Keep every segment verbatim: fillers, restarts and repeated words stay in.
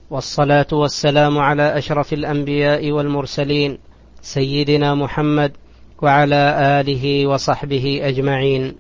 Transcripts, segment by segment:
والصلاة والسلام على أشرف الأنبياء والمرسلين سيدنا محمد وعلى آله وصحبه أجمعين.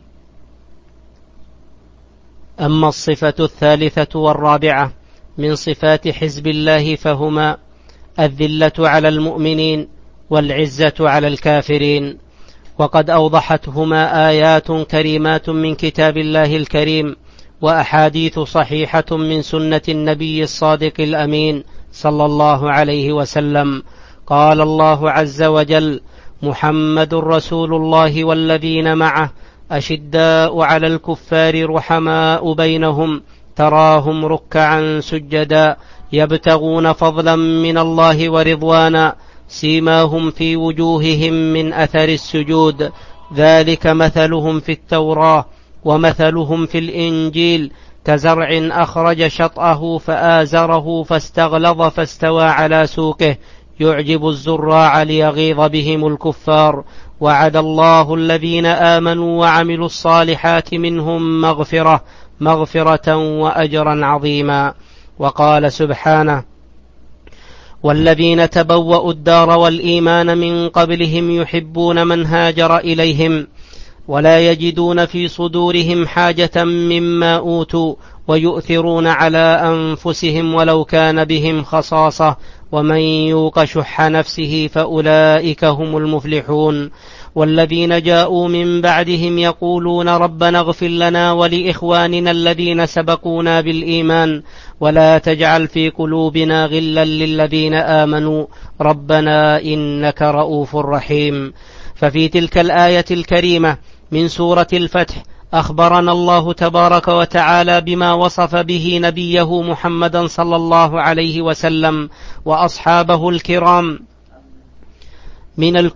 أما الصفة الثالثة والرابعة من صفات حزب الله فهما الذلة على المؤمنين والعزة على الكافرين، وقد أوضحتهما آيات كريمات من كتاب الله الكريم وأحاديث صحيحة من سنة النبي الصادق الأمين صلى الله عليه وسلم. قال الله عز وجل: محمد رسول الله والذين معه أشداء على الكفار رحماء بينهم تراهم ركعا سجدا يبتغون فضلا من الله ورضوانا سيماهم في وجوههم من أثر السجود ذلك مثلهم في التوراة ومثلهم في الإنجيل كزرع أخرج شطأه فآزره فاستغلظ فاستوى على سوقه يعجب الزراع ليغيظ بهم الكفار وعد الله الذين آمنوا وعملوا الصالحات منهم مغفرة مغفرة وأجرا عظيما. وقال سبحانه: والذين تبوأوا الدار والإيمان من قبلهم يحبون من هاجر إليهم ولا يجدون في صدورهم حاجة مما أوتوا ويؤثرون على أنفسهم ولو كان بهم خصاصة ومن يوق شح نفسه فأولئك هم المفلحون. والذين جاءوا من بعدهم يقولون ربنا اغفر لنا ولإخواننا الذين سبقونا بالإيمان ولا تجعل في قلوبنا غلا للذين آمنوا ربنا إنك رؤوف رحيم. ففي تلك الآية الكريمة من سورة الفتح أخبرنا الله تبارك وتعالى بما وصف به نبيه محمدا صلى الله عليه وسلم وأصحابه الكرام من الك...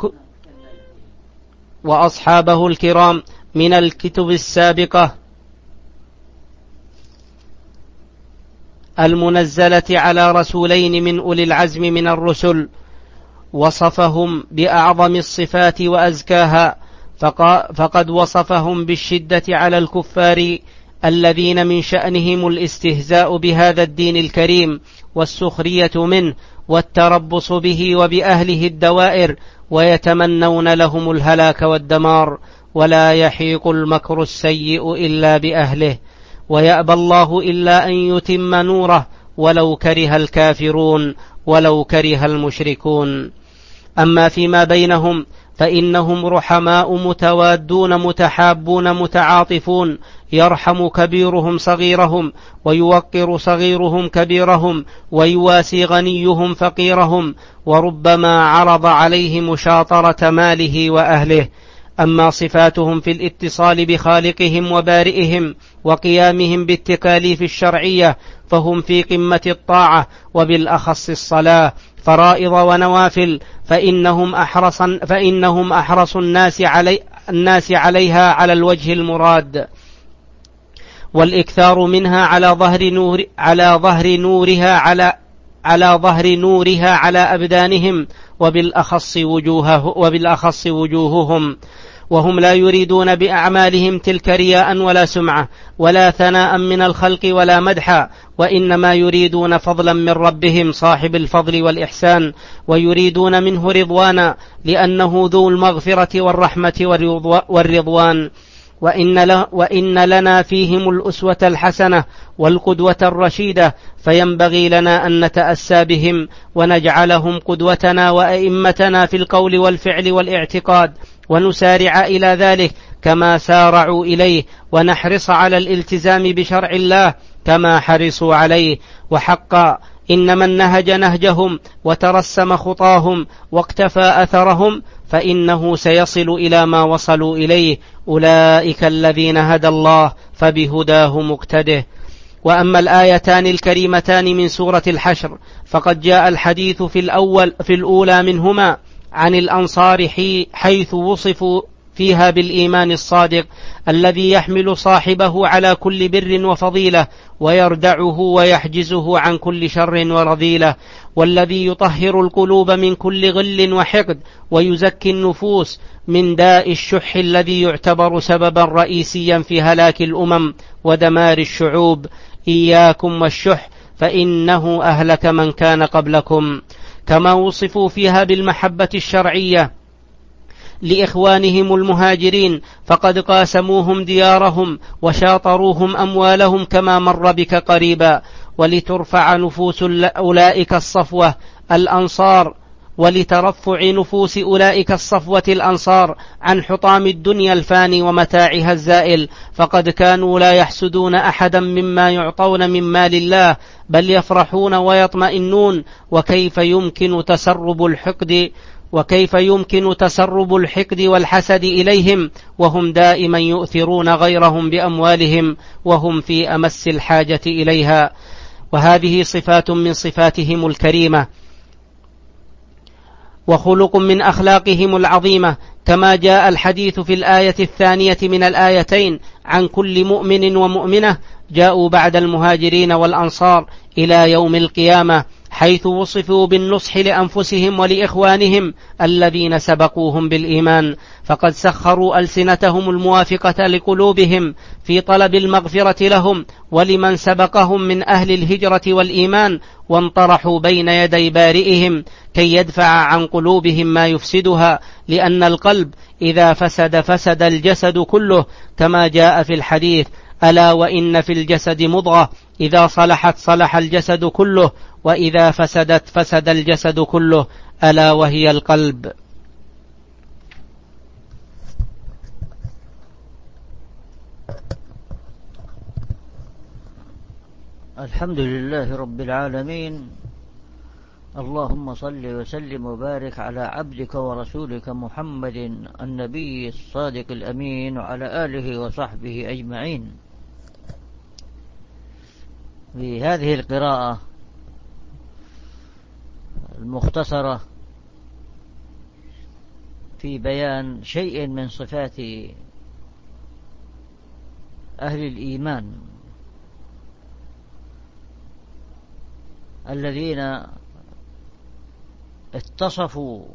وأصحابه الكرام من الكتب السابقة المنزلة على رسولين من أولي العزم من الرسل، وصفهم بأعظم الصفات وأزكاها، فقد وصفهم بالشدة على الكفار الذين من شأنهم الاستهزاء بهذا الدين الكريم والسخرية منه والتربص به وبأهله الدوائر ويتمنون لهم الهلاك والدمار، ولا يحيق المكر السيء إلا بأهله، ويأبى الله إلا أن يتم نوره ولو كره الكافرون ولو كره المشركون. أما فيما بينهم فإنهم رحماء متوادون متحابون متعاطفون، يرحم كبيرهم صغيرهم ويوقر صغيرهم كبيرهم ويواسي غنيهم فقيرهم، وربما عرض عليه مشاطرة ماله وأهله. أما صفاتهم في الاتصال بخالقهم وبارئهم وقيامهم بالتكاليف الشرعية فهم في قمة الطاعة، وبالأخص الصلاة فرائض ونوافل، فإنهم أحرص, فإنهم أحرص الناس, علي الناس عليها على الوجه المراد، والإكثار منها على ظهر نور على ظهر نورها على على ظهر نورها على أبدانهم وبالأخص وجوهه وبالأخص وجوههم، وهم لا يريدون بأعمالهم تلك رياء ولا سمعة ولا ثناء من الخلق ولا مدحا، وإنما يريدون فضلا من ربهم صاحب الفضل والإحسان، ويريدون منه رضوانا لأنه ذو المغفرة والرحمة والرضوان. وإن, وإن لنا فيهم الأسوة الحسنة والقدوة الرشيدة، فينبغي لنا أن نتأسى بهم ونجعلهم قدوتنا وأئمتنا في القول والفعل والاعتقاد، ونسارع إلى ذلك كما سارعوا إليه، ونحرص على الالتزام بشرع الله كما حرصوا عليه. وحقا إن من نهج نهجهم وترسم خطاهم واقتفى أثرهم فإنه سيصل إلى ما وصلوا إليه، أولئك الذين هدى الله فبهداه مقتده. وأما الآيتان الكريمتان من سورة الحشر فقد جاء الحديث في الأول في الأولى منهما عن الأنصار حيث وصفوا فيها بالإيمان الصادق الذي يحمل صاحبه على كل بر وفضيلة ويردعه ويحجزه عن كل شر ورذيلة، والذي يطهر القلوب من كل غل وحقد ويزكي النفوس من داء الشح الذي يعتبر سببا رئيسيا في هلاك الأمم ودمار الشعوب. إياكم والشح فإنه أهلك من كان قبلكم، كما وصفوا فيها بالمحبة الشرعية لإخوانهم المهاجرين، فقد قاسموهم ديارهم وشاطروهم أموالهم كما مر بك قريبا، ولترفع نفوس أولئك الصفوة الأنصار ولترفع نفوس أولئك الصفوة الأنصار عن حطام الدنيا الفاني ومتاعها الزائل، فقد كانوا لا يحسدون أحدا مما يعطون من مال الله، بل يفرحون ويطمئنون. وكيف يمكن تسرب الحقد وكيف يمكن تسرب الحقد والحسد إليهم وهم دائما يؤثرون غيرهم بأموالهم وهم في أمس الحاجة إليها؟ وهذه صفات من صفاتهم الكريمة وخلق من أخلاقهم العظيمة، كما جاء الحديث في الآية الثانية من الآيتين عن كل مؤمن ومؤمنة جاءوا بعد المهاجرين والأنصار إلى يوم القيامة، حيث وصفوا بالنصح لأنفسهم ولإخوانهم الذين سبقوهم بالإيمان، فقد سخروا ألسنتهم الموافقة لقلوبهم في طلب المغفرة لهم ولمن سبقهم من أهل الهجرة والإيمان، وانطرحوا بين يدي بارئهم كي يدفع عن قلوبهم ما يفسدها، لأن القلب إذا فسد فسد الجسد كله، كما جاء في الحديث: ألا وإن في الجسد مضغة إذا صلحت صلح الجسد كله وإذا فسدت فسد الجسد كله، ألا وهي القلب. الحمد لله رب العالمين، اللهم صل وسلم وبارك على عبدك ورسولك محمد النبي الصادق الأمين وعلى آله وصحبه أجمعين. في هذه القراءة المختصرة في بيان شيء من صفات أهل الإيمان الذين اتصفوا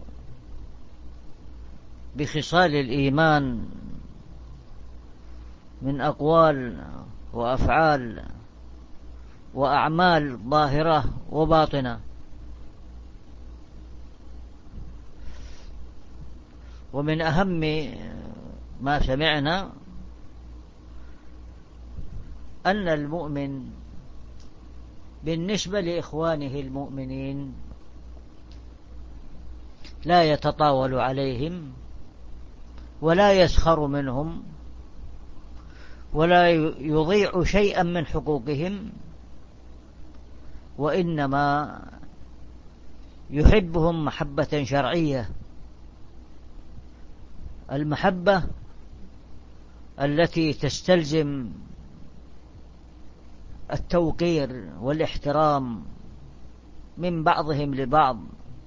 بخصال الإيمان من أقوال وأفعال وأعمال ظاهرة وباطنة. ومن أهم ما سمعنا أن المؤمن بالنسبة لإخوانه المؤمنين لا يتطاول عليهم ولا يسخر منهم ولا يضيع شيئا من حقوقهم، وإنما يحبهم محبة شرعية، المحبة التي تستلزم التوقير والاحترام من بعضهم لبعض،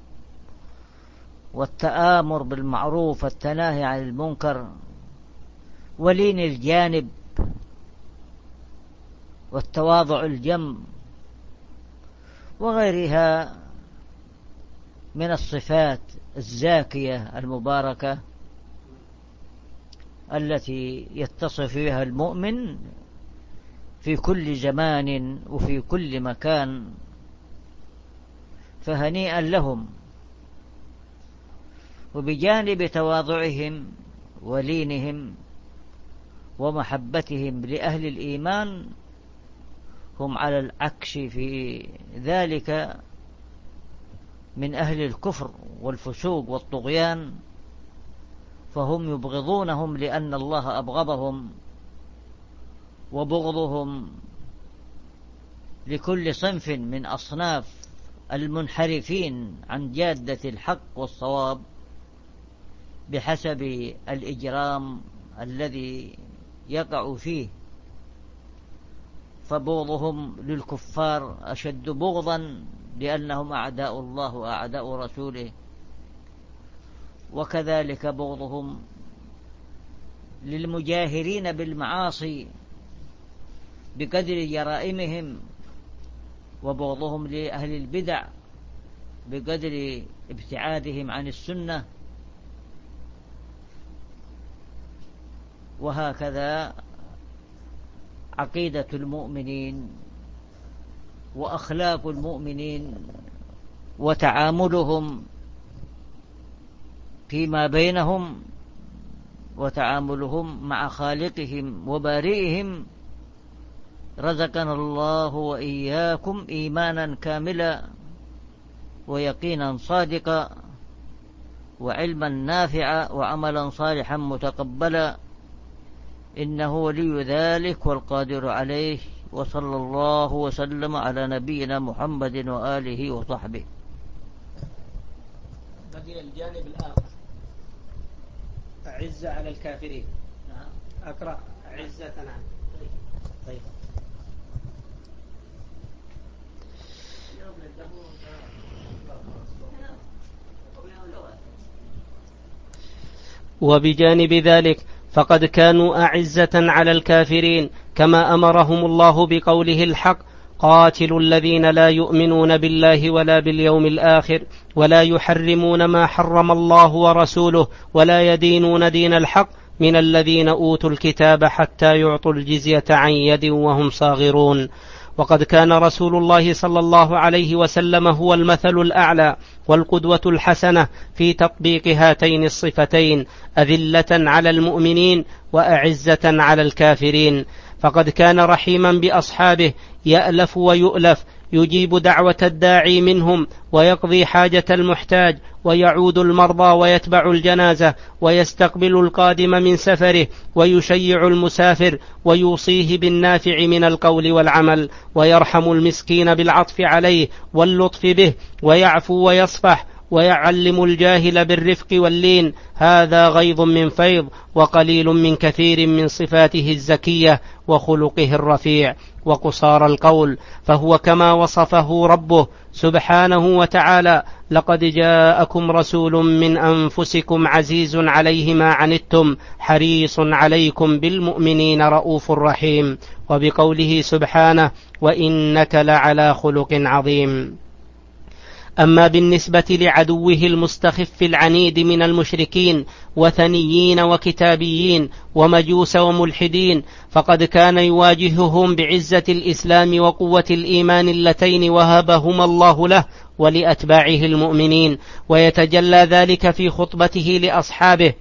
والتآمر بالمعروف والتناهي عن المنكر، ولين الجانب والتواضع الجم، وغيرها من الصفات الزاكية المباركة التي يتصف بها المؤمن في كل زمان وفي كل مكان، فهنيئا لهم. وبجانب تواضعهم ولينهم ومحبتهم لأهل الإيمان، هم على العكس في ذلك من أهل الكفر والفسوق والطغيان، فهم يبغضونهم لأن الله أبغضهم، وبغضهم لكل صنف من أصناف المنحرفين عن جادة الحق والصواب بحسب الإجرام الذي يقع فيه. فبغضهم للكفار أشد بغضا لأنهم أعداء الله وأعداء رسوله، وكذلك بغضهم للمجاهرين بالمعاصي بقدر جرائمهم، وبغضهم لأهل البدع بقدر ابتعادهم عن السنة. وهكذا عقيدة المؤمنين وأخلاق المؤمنين وتعاملهم فيما بينهم وتعاملهم مع خالقهم وبارئهم، رزقنا الله وإياكم إيمانا كاملا ويقينا صادقا وعلما نافعا وعملا صالحا متقبلا، إنه ولي ذلك والقادر عليه. وصلى الله وسلم على نبينا محمد وآله وصحبه. بقي الجانب الآخر، أعزة على الكافرين. أقرأ عزة عنه. طيب. وبجانب ذلك فقد كانوا أعزة على الكافرين، كما أمرهم الله بقوله الحق: قاتلوا الذين لا يؤمنون بالله ولا باليوم الآخر ولا يحرمون ما حرم الله ورسوله ولا يدينون دين الحق من الذين أوتوا الكتاب حتى يعطوا الجزية عن يد وهم صاغرون. وقد كان رسول الله صلى الله عليه وسلم هو المثل الأعلى والقدوة الحسنة في تطبيق هاتين الصفتين: أذلة على المؤمنين وأعزة على الكافرين. فقد كان رحيما بأصحابه، يألف ويؤلف، يجيب دعوة الداعي منهم ويقضي حاجة المحتاج ويعود المرضى ويتبع الجنازة ويستقبل القادم من سفره ويشيع المسافر ويوصيه بالنافع من القول والعمل، ويرحم المسكين بالعطف عليه واللطف به، ويعفو ويصفح، ويعلم الجاهل بالرفق واللين. هذا غيض من فيض وقليل من كثير من صفاته الزكية وخلقه الرفيع وقصار القول، فهو كما وصفه ربه سبحانه وتعالى: لقد جاءكم رسول من أنفسكم عزيز عليه ما عنتم حريص عليكم بالمؤمنين رؤوف رحيم. وبقوله سبحانه: وإنك لعلى خلق عظيم. أما بالنسبة لعدوه المستخف العنيد من المشركين وثنيين وكتابيين ومجوس وملحدين، فقد كان يواجههم بعزة الإسلام وقوة الإيمان اللتين وهبهما الله له ولأتباعه المؤمنين، ويتجلى ذلك في خطبته لأصحابه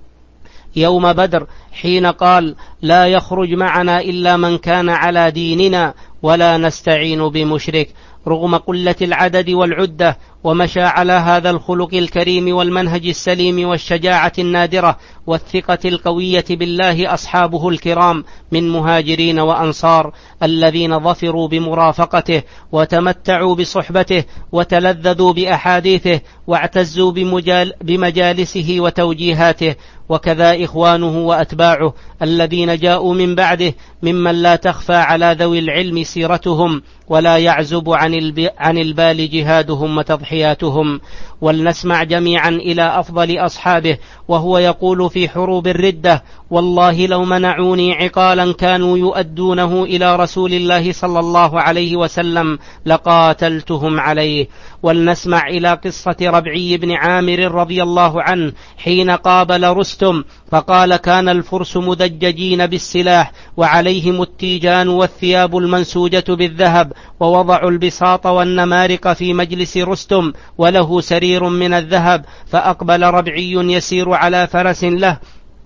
يوم بدر حين قال: لا يخرج معنا إلا من كان على ديننا ولا نستعين بمشرك، رغم قلة العدد والعدة. ومشى على هذا الخلق الكريم والمنهج السليم والشجاعة النادرة والثقة القوية بالله أصحابه الكرام من مهاجرين وأنصار، الذين ظفروا بمرافقته وتمتعوا بصحبته وتلذذوا بأحاديثه واعتزوا بمجال بمجالسه وتوجيهاته. وكذا إخوانه وأتباعه الذين جاءوا من بعده ممن لا تخفى على ذوي العلم سيرتهم ولا يعزب عن البال جهادهم وتضحياتهم. ولنسمع جميعا إلى أفضل أصحابه وهو يقول في حروب الردة: والله لو منعوني عقالا كانوا يؤدونه إلى رسول الله صلى الله عليه وسلم لقاتلتهم عليه. ولنسمع إلى قصة ربعي بن عامر رضي الله عنه حين قابل رستم فقال: كان الفرس مدججين بالسلاح وعليهم التيجان والثياب المنسوجة بالذهب، ووضعوا البساط والنمارق في مجلس رستم وله سرير من الذهب، فأقبل ربعي يسير على فرس له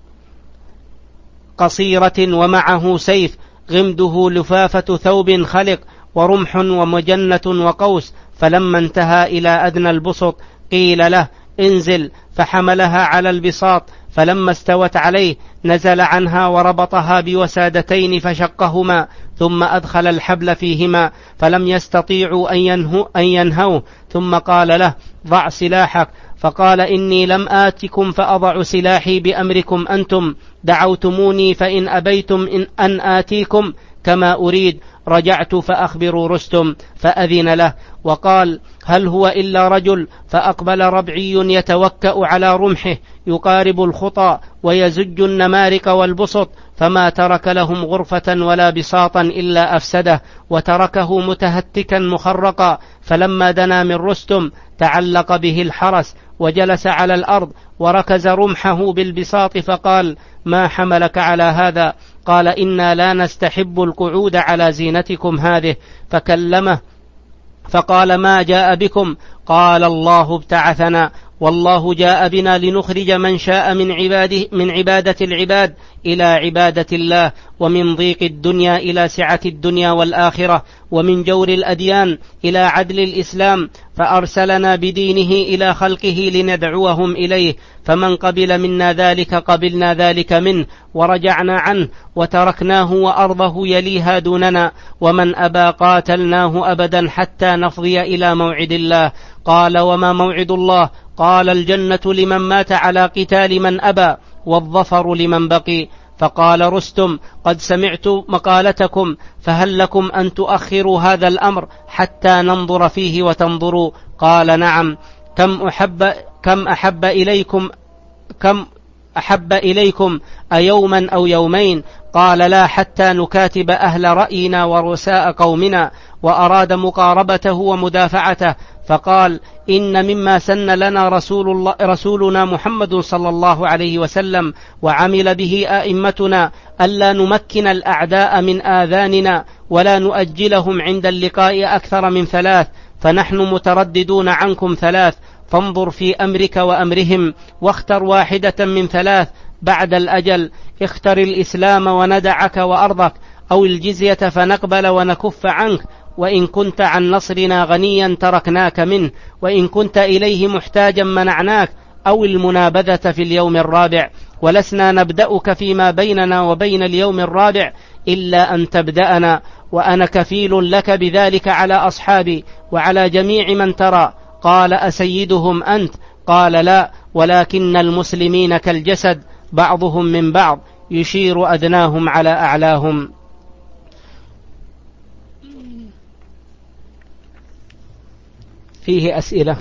قصيرة ومعه سيف غمده لفافة ثوب خلق ورمح ومجنة وقوس، فلما انتهى إلى أدنى البسط قيل له: انزل، فحملها على البساط، فلما استوت عليه نزل عنها وربطها بوسادتين فشقهما، ثم أدخل الحبل فيهما فلم يستطيعوا أن ينهوا, أن ينهوا ثم قال له: ضع سلاحك. فقال: إني لم آتكم فأضع سلاحي بأمركم أنتم، دعوتموني فإن أبيتم إن أن آتيكم كما أريد رجعت فأخبروا رستم، فأذن له وقال: هل هو إلا رجل؟ فأقبل ربعي يتوكأ على رمحه يقارب الخطى ويزج النمارق والبسط، فما ترك لهم غرفة ولا بساطا إلا أفسده، وتركه متهتكا مخرقا. فلما دنا من رستم تعلق به الحرس وجلس على الأرض وركز رمحه بالبساط فقال: ما حملك على هذا؟ قال: إنا لا نستحب القعود على زينتكم هذه. فكلمه فقال ما جاء بكم؟ قال الله ابتعثنا، والله جاء بنا لنخرج من شاء من عباده من عبادة العباد إلى عبادة الله، ومن ضيق الدنيا إلى سعة الدنيا والآخرة، ومن جور الأديان إلى عدل الإسلام، فأرسلنا بدينه إلى خلقه لندعوهم إليه، فمن قبل منا ذلك قبلنا ذلك منه ورجعنا عنه، وتركناه وأرضه يليها دوننا، ومن أبى قاتلناه أبدا حتى نفضي إلى موعد الله. قال وما موعد الله؟ قال الجنة لمن مات على قتال من أبى، والظفر لمن بقي. فقال رستم قد سمعت مقالتكم، فهل لكم أن تؤخروا هذا الأمر حتى ننظر فيه وتنظروا؟ قال نعم. كم أحب, كم أحب إليكم كم أحب إليكم أيوما أو يومين؟ قال لا، حتى نكاتب أهل رأينا ورؤساء قومنا. وأراد مقاربته ومدافعته، فقال إن مما سن لنا رسول الله رسولنا محمد صلى الله عليه وسلم وعمل به آئمتنا ألا نمكن الأعداء من آذاننا ولا نؤجلهم عند اللقاء أكثر من ثلاث، فنحن مترددون عنكم ثلاث، فانظر في أمرك وأمرهم واختر واحدة من ثلاث بعد الأجل، اختر الإسلام وندعك وأرضك، أو الجزية فنقبل ونكف عنك، وإن كنت عن نصرنا غنيا تركناك منه، وإن كنت إليه محتاجا منعناك، أو المنابذة في اليوم الرابع، ولسنا نبدأك فيما بيننا وبين اليوم الرابع إلا أن تبدأنا، وأنا كفيل لك بذلك على أصحابي وعلى جميع من ترى. قال أسيدهم أنت؟ قال لا، ولكن المسلمين كالجسد بعضهم من بعض، يشير أدناهم على أعلاهم. فيه أسئلة.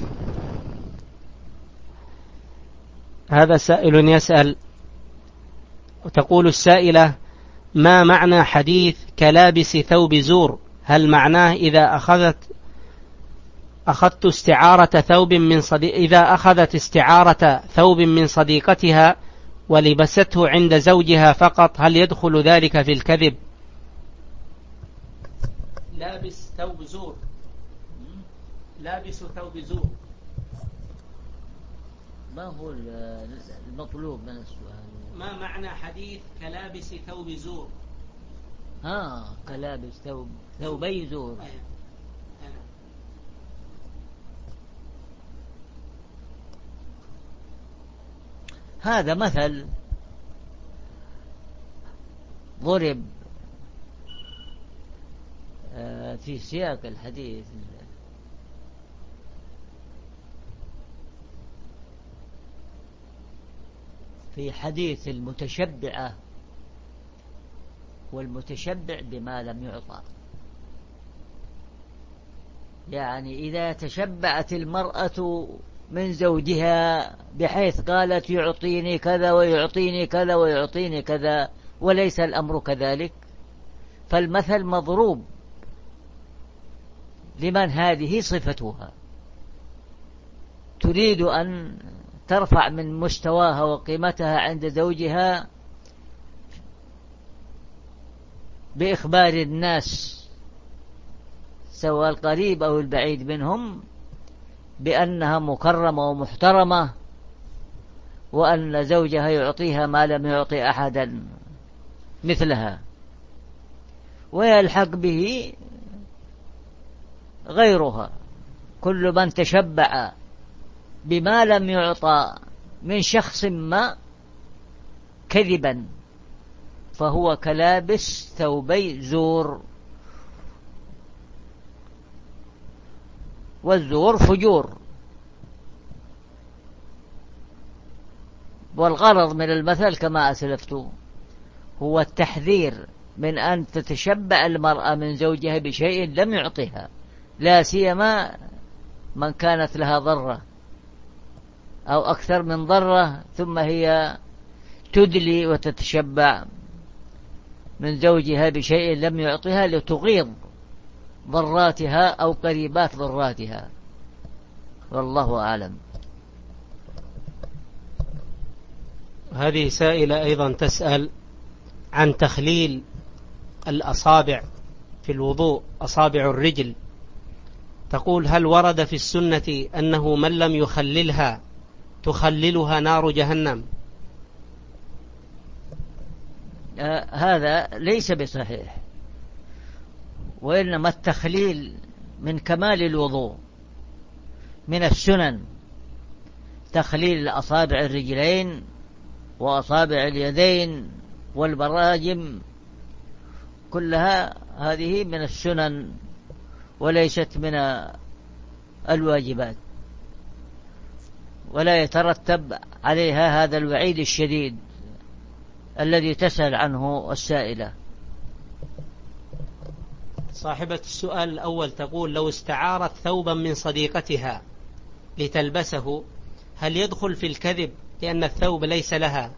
هذا سائل يسأل، وتقول السائلة: ما معنى حديث كلابس ثوب زور؟ هل معناه إذا أخذت أخذت استعارة ثوب من صديق إذا أخذت استعارة ثوب من صديقتها ولبسته عند زوجها فقط، هل يدخل ذلك في الكذب؟ لابس ثوب زور، لابس ثوب زور، ما هو المطلوب من السؤال؟ ما معنى حديث كلابس ثوب زور؟ ها كلابس ثوب ثوبي زور. هذا مثل ضرب في سياق الحديث في حديث المتشبعة والمتشبع بما لم يعطى. يعني إذا تشبعت المرأة من زوجها بحيث قالت يعطيني كذا ويعطيني كذا ويعطيني كذا وليس الأمر كذلك، فالمثل مضروب لمن هذه صفتها، تريد أن ترفع من مستواها وقيمتها عند زوجها بإخبار الناس سواء القريب أو البعيد منهم بأنها مكرمة ومحترمة، وأن زوجها يعطيها ما لم يعطي أحدا مثلها، ويلحق به غيرها كل من تشبع بما لم يعطى من شخص ما كذبا فهو كلابس ثوبي زور، والزور فجور. والغرض من المثل كما أسلفت هو التحذير من أن تتشبع المرأة من زوجها بشيء لم يعطيها، لا سيما من كانت لها ضرة أو أكثر من ضرة، ثم هي تدلي وتتشبع من زوجها بشيء لم يعطيها لتغيظ ضراتها أو قريبات ضراتها، والله أعلم. هذه سائلة أيضا تسأل عن تخليل الأصابع في الوضوء، أصابع الرجل، تقول: هل ورد في السنة أنه من لم يخللها تخللها نار جهنم؟ آه هذا ليس بصحيح، وإنما التخليل من كمال الوضوء، من السنن تخليل أصابع الرجلين وأصابع اليدين والبراجم، كلها هذه من السنن وليست من الواجبات، ولا يترتب عليها هذا الوعيد الشديد الذي تسأل عنه السائلة. صاحبة السؤال الأول تقول: لو استعارت ثوبا من صديقتها لتلبسه هل يدخل في الكذب لأن الثوب ليس لها؟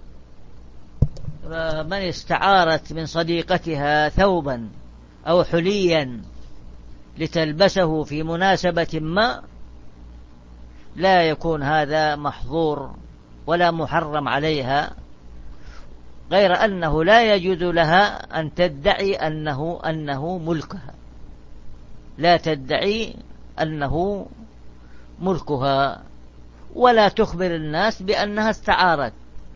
من استعارت من صديقتها ثوبا أو حليا لتلبسه في مناسبة ما لا يكون هذا محظور ولا محرم عليها، غير أنه لا يجوز لها أن تدعي أنه أنه ملكها، لا تدعي أنه ملكها ولا تخبر الناس بأنها استعارت،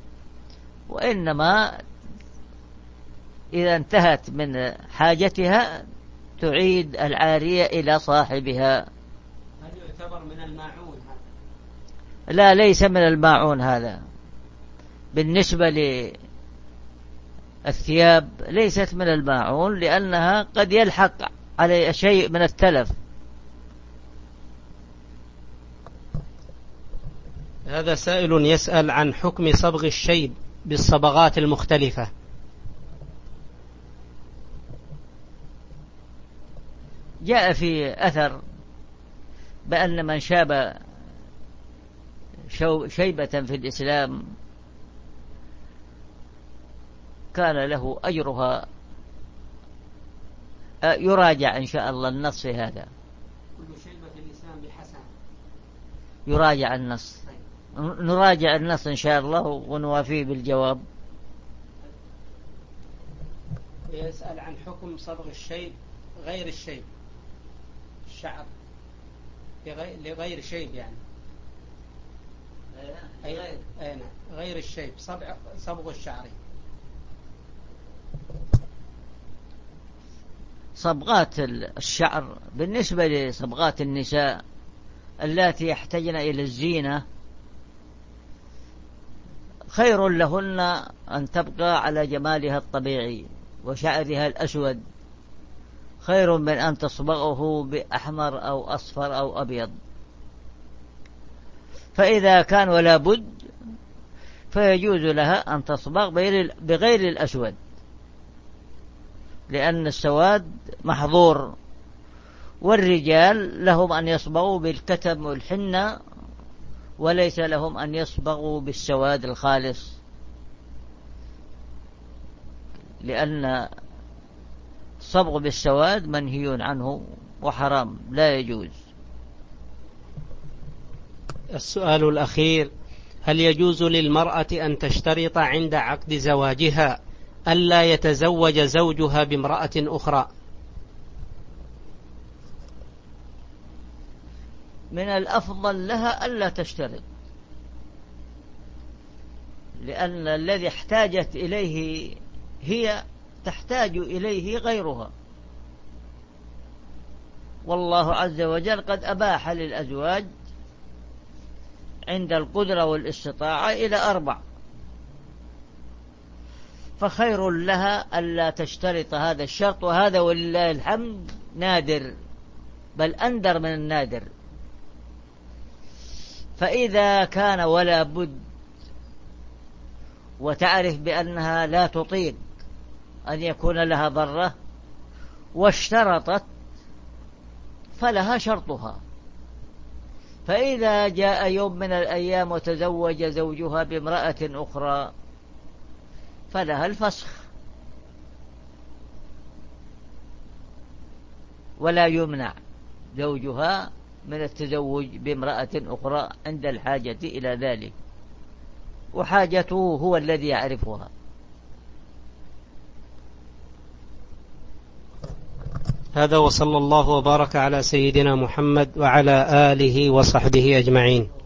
وإنما إذا انتهت من حاجتها تعيد العارية إلى صاحبها. هل يعتبر من الماعون هذا؟ لا، ليس من الماعون هذا. بالنسبة للثياب ليست من الماعون، لأنها قد يلحق عليه شيء من التلف. هذا سائل يسأل عن حكم صبغ الشيب بالصبغات المختلفة. جاء في أثر بأن من شاب شيبة في الإسلام كان له أجرها. يراجع إن شاء الله النص في هذا. كل شيبة في الإسلام بحسن. يراجع النص، نراجع النص إن شاء الله ونوافيه بالجواب. يسأل عن حكم صبغ الشيب غير الشيب، الشعر لغير شيب يعني غير, غير الشيب، صبغ الشعر. صبغات الشعر بالنسبة لصبغات النساء اللاتي يحتاجن إلى الزينة خير لهن أن تبقى على جمالها الطبيعي وشعرها الأسود، خير من أن تصبغه بأحمر أو أصفر أو أبيض. فإذا كان ولا بد فيجوز لها أن تصبغ بغير الأسود، لأن السواد محظور، والرجال لهم أن يصبغوا بالكتم والحنة وليس لهم أن يصبغوا بالسواد الخالص، لأن الصبغ بالسواد منهي عنه وحرام لا يجوز. السؤال الأخير: هل يجوز للمرأة أن تشترط عند عقد زواجها ألا يتزوج زوجها بامرأة أخرى؟ من الأفضل لها ألا تشترط، لأن الذي احتاجت إليه هي تحتاج إليه غيرها، والله عز وجل قد أباح للأزواج عند القدرة والاستطاعة إلى أربع، فخير لها ألا تشترط هذا الشرط، وهذا ولله الحمد نادر، بل أندر من النادر. فإذا كان ولا بد وتعرف بأنها لا تطيق أن يكون لها ضرة واشترطت فلها شرطها، فإذا جاء يوم من الأيام وتزوج زوجها بامرأة أخرى فلها الفسخ، ولا يمنع زوجها من التزوج بامرأة أخرى عند الحاجة إلى ذلك، وحاجته هو الذي يعرفها. هذا وصلى الله وبارك على سيدنا محمد وعلى آله وصحبه أجمعين.